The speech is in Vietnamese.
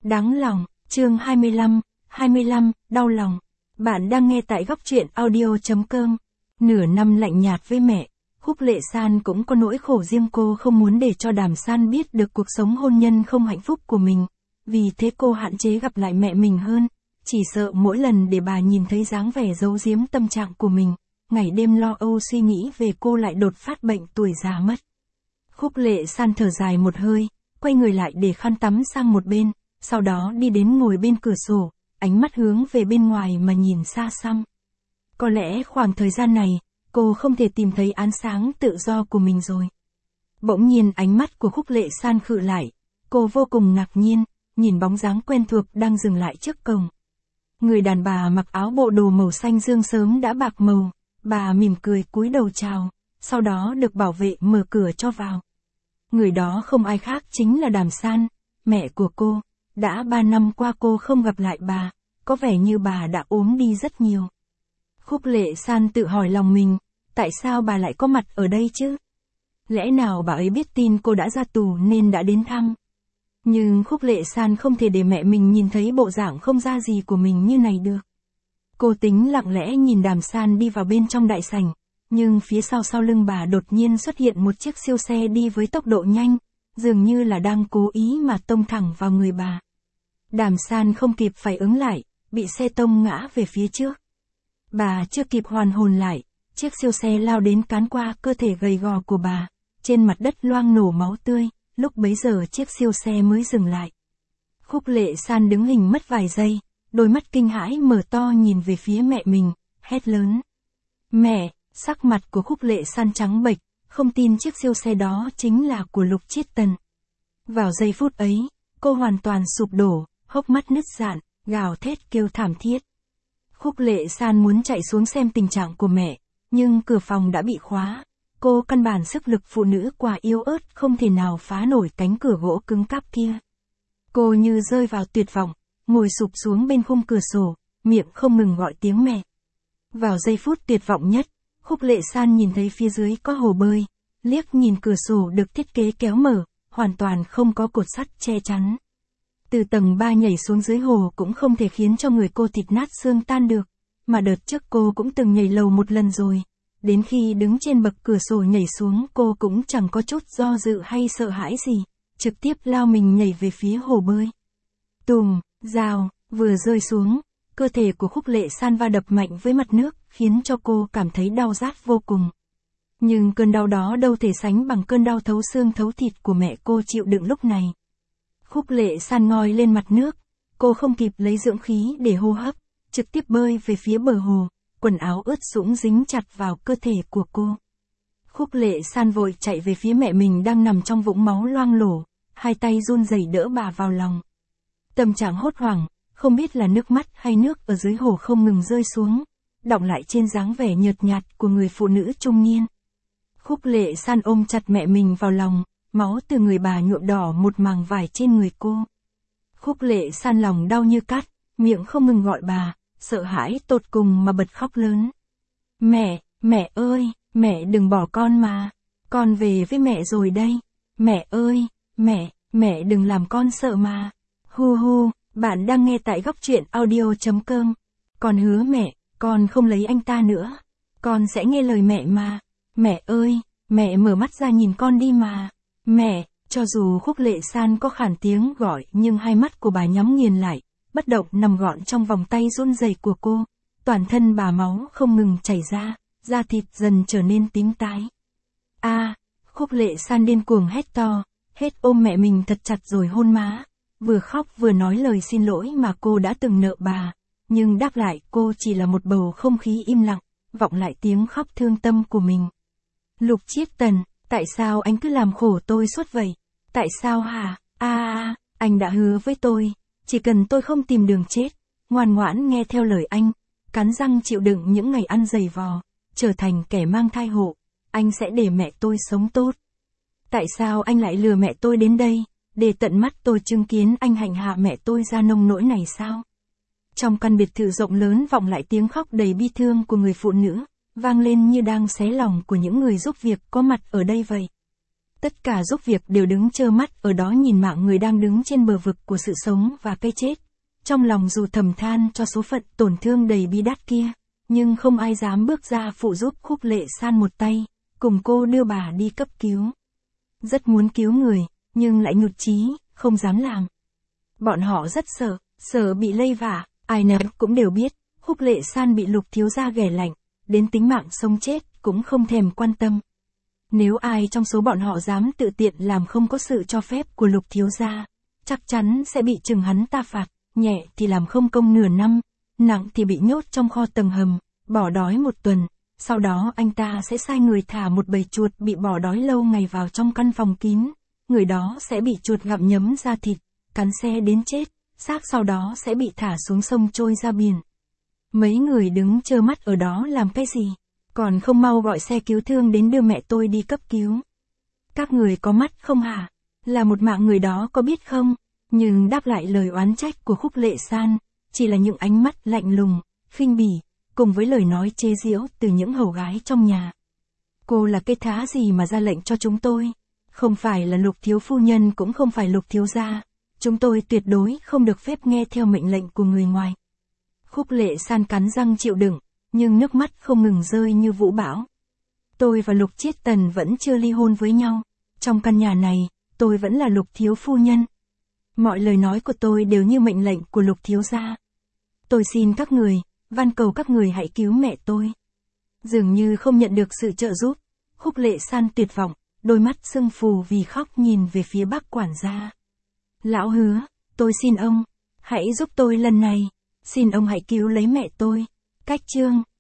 Đáng lòng, chương 25, đau lòng. Bạn đang nghe tại góc truyện audio.com. Nửa năm lạnh nhạt với mẹ, Khúc Lệ San cũng có nỗi khổ riêng, cô không muốn để cho Đàm San biết được cuộc sống hôn nhân không hạnh phúc của mình. Vì thế cô hạn chế gặp lại mẹ mình hơn, chỉ sợ mỗi lần để bà nhìn thấy dáng vẻ giấu giếm tâm trạng của mình, ngày đêm lo âu suy nghĩ về cô lại đột phát bệnh tuổi già mất. Khúc Lệ San thở dài một hơi, quay người lại để khăn tắm sang một bên, sau đó đi đến ngồi bên cửa sổ, ánh mắt hướng về bên ngoài mà nhìn xa xăm. Có lẽ khoảng thời gian này, cô không thể tìm thấy ánh sáng tự do của mình rồi. Bỗng nhiên ánh mắt của Khúc Lệ San khựng lại, cô vô cùng ngạc nhiên, nhìn bóng dáng quen thuộc đang dừng lại trước cổng. Người đàn bà mặc áo bộ đồ màu xanh dương sớm đã bạc màu, bà mỉm cười cúi đầu chào, sau đó được bảo vệ mở cửa cho vào. Người đó không ai khác chính là Đàm San, mẹ của cô. Đã 3 năm qua cô không gặp lại bà, có vẻ như bà đã ốm đi rất nhiều. Khúc Lệ San tự hỏi lòng mình, tại sao bà lại có mặt ở đây chứ? Lẽ nào bà ấy biết tin cô đã ra tù nên đã đến thăm? Nhưng Khúc Lệ San không thể để mẹ mình nhìn thấy bộ dạng không ra gì của mình như này được. Cô tính lặng lẽ nhìn Đàm San đi vào bên trong đại sảnh, nhưng phía sau lưng bà đột nhiên xuất hiện một chiếc siêu xe đi với tốc độ nhanh, dường như là đang cố ý mà tông thẳng vào người bà. Đàm San không kịp phản ứng lại, bị xe tông ngã về phía trước. Bà chưa kịp hoàn hồn lại, chiếc siêu xe lao đến cán qua cơ thể gầy gò của bà, trên mặt đất loang nổ máu tươi, lúc bấy giờ chiếc siêu xe mới dừng lại. Khúc Lệ San đứng hình mất vài giây, đôi mắt kinh hãi mở to nhìn về phía mẹ mình, hét lớn. Mẹ! Sắc mặt của Khúc Lệ San trắng bệch, không tin chiếc siêu xe đó chính là của Lục Chiết Tần. Vào giây phút ấy, cô hoàn toàn sụp đổ, hốc mắt nứt rạn, gào thét kêu thảm thiết. Khúc Lệ San muốn chạy xuống xem tình trạng của mẹ, nhưng cửa phòng đã bị khóa. Cô căn bản sức lực phụ nữ quá yếu ớt không thể nào phá nổi cánh cửa gỗ cứng cáp kia. Cô như rơi vào tuyệt vọng, ngồi sụp xuống bên khung cửa sổ, miệng không ngừng gọi tiếng mẹ. Vào giây phút tuyệt vọng nhất, Khúc Lệ San nhìn thấy phía dưới có hồ bơi, liếc nhìn cửa sổ được thiết kế kéo mở, hoàn toàn không có cột sắt che chắn. Từ tầng 3 nhảy xuống dưới hồ cũng không thể khiến cho người cô thịt nát xương tan được, mà đợt trước cô cũng từng nhảy lầu một lần rồi. Đến khi đứng trên bậc cửa sổ nhảy xuống cô cũng chẳng có chút do dự hay sợ hãi gì, trực tiếp lao mình nhảy về phía hồ bơi. Tùm, rào, vừa rơi xuống, cơ thể của Khúc Lệ San va đập mạnh với mặt nước, khiến cho cô cảm thấy đau rát vô cùng. Nhưng cơn đau đó đâu thể sánh bằng cơn đau thấu xương thấu thịt của mẹ cô chịu đựng lúc này. Khúc Lệ San ngoi lên mặt nước, cô không kịp lấy dưỡng khí để hô hấp, trực tiếp bơi về phía bờ hồ, quần áo ướt sũng dính chặt vào cơ thể của cô. Khúc Lệ San vội chạy về phía mẹ mình đang nằm trong vũng máu loang lổ, hai tay run rẩy đỡ bà vào lòng. Tâm trạng hốt hoảng, không biết là nước mắt hay nước ở dưới hồ không ngừng rơi xuống, đọng lại trên dáng vẻ nhợt nhạt của người phụ nữ trung niên. Khúc Lệ San ôm chặt mẹ mình vào lòng, máu từ người bà nhuộm đỏ một màng vải trên người cô. Khúc Lệ San lòng đau như cắt, miệng không ngừng gọi bà, sợ hãi tột cùng mà bật khóc lớn. Mẹ ơi, mẹ đừng bỏ con mà, con về với mẹ rồi đây. Mẹ ơi, mẹ đừng làm con sợ mà. Hu, bạn đang nghe tại góc truyện audio.com. Con hứa mẹ, con không lấy anh ta nữa. Con sẽ nghe lời mẹ mà. Mẹ ơi, mẹ mở mắt ra nhìn con đi mà. Mẹ, cho dù Khúc Lệ San có khản tiếng gọi nhưng hai mắt của bà nhắm nghiền lại, bất động nằm gọn trong vòng tay run rẩy của cô. Toàn thân bà máu không ngừng chảy ra, da thịt dần trở nên tím tái. Khúc Lệ San điên cuồng hét to, hết ôm mẹ mình thật chặt rồi hôn má. Vừa khóc vừa nói lời xin lỗi mà cô đã từng nợ bà, nhưng đáp lại cô chỉ là một bầu không khí im lặng, vọng lại tiếng khóc thương tâm của mình. Lục Chiết Tần, tại sao anh cứ làm khổ tôi suốt vậy? Tại sao hả? Anh đã hứa với tôi, chỉ cần tôi không tìm đường chết, ngoan ngoãn nghe theo lời anh, cắn răng chịu đựng những ngày ăn dày vò, trở thành kẻ mang thai hộ, anh sẽ để mẹ tôi sống tốt. Tại sao anh lại lừa mẹ tôi đến đây, để tận mắt tôi chứng kiến anh hành hạ mẹ tôi ra nông nỗi này sao? Trong căn biệt thự rộng lớn vọng lại tiếng khóc đầy bi thương của người phụ nữ, vang lên như đang xé lòng của những người giúp việc có mặt ở đây vậy. Tất cả giúp việc đều đứng trơ mắt ở đó nhìn mạng người đang đứng trên bờ vực của sự sống và cái chết. Trong lòng dù thầm than cho số phận tổn thương đầy bi đát kia, nhưng không ai dám bước ra phụ giúp Khúc Lệ San một tay, cùng cô đưa bà đi cấp cứu. Rất muốn cứu người, nhưng lại nhụt chí, không dám làm. Bọn họ rất sợ bị lây vả, ai nấy cũng đều biết, Khúc Lệ San bị Lục thiếu gia ghẻ lạnh, đến tính mạng sống chết cũng không thèm quan tâm. Nếu ai trong số bọn họ dám tự tiện làm không có sự cho phép của Lục thiếu gia, chắc chắn sẽ bị chừng hắn ta phạt, nhẹ thì làm không công nửa năm, nặng thì bị nhốt trong kho tầng hầm, bỏ đói một tuần, sau đó anh ta sẽ sai người thả một bầy chuột bị bỏ đói lâu ngày vào trong căn phòng kín, người đó sẽ bị chuột gặm nhấm da thịt, cắn xé đến chết, xác sau đó sẽ bị thả xuống sông trôi ra biển. Mấy người đứng trơ mắt ở đó làm cái gì? Còn không mau gọi xe cứu thương đến đưa mẹ tôi đi cấp cứu. Các người có mắt không hả? Là một mạng người đó có biết không? Nhưng đáp lại lời oán trách của Khúc Lệ San, chỉ là những ánh mắt lạnh lùng, khinh bỉ, cùng với lời nói chế giễu từ những hầu gái trong nhà. Cô là cái thá gì mà ra lệnh cho chúng tôi? Không phải là Lục thiếu phu nhân cũng không phải Lục thiếu gia. Chúng tôi tuyệt đối không được phép nghe theo mệnh lệnh của người ngoài. Khúc Lệ San cắn răng chịu đựng, nhưng nước mắt không ngừng rơi như vũ bão. Tôi và Lục Chiết Tần vẫn chưa ly hôn với nhau. Trong căn nhà này, tôi vẫn là Lục thiếu phu nhân. Mọi lời nói của tôi đều như mệnh lệnh của Lục thiếu gia. Tôi xin các người, van cầu các người hãy cứu mẹ tôi. Dường như không nhận được sự trợ giúp, Khúc Lệ San tuyệt vọng, đôi mắt sưng phù vì khóc nhìn về phía bác quản gia. Lão hứa, tôi xin ông, hãy giúp tôi lần này, xin ông hãy cứu lấy mẹ tôi. Cách chương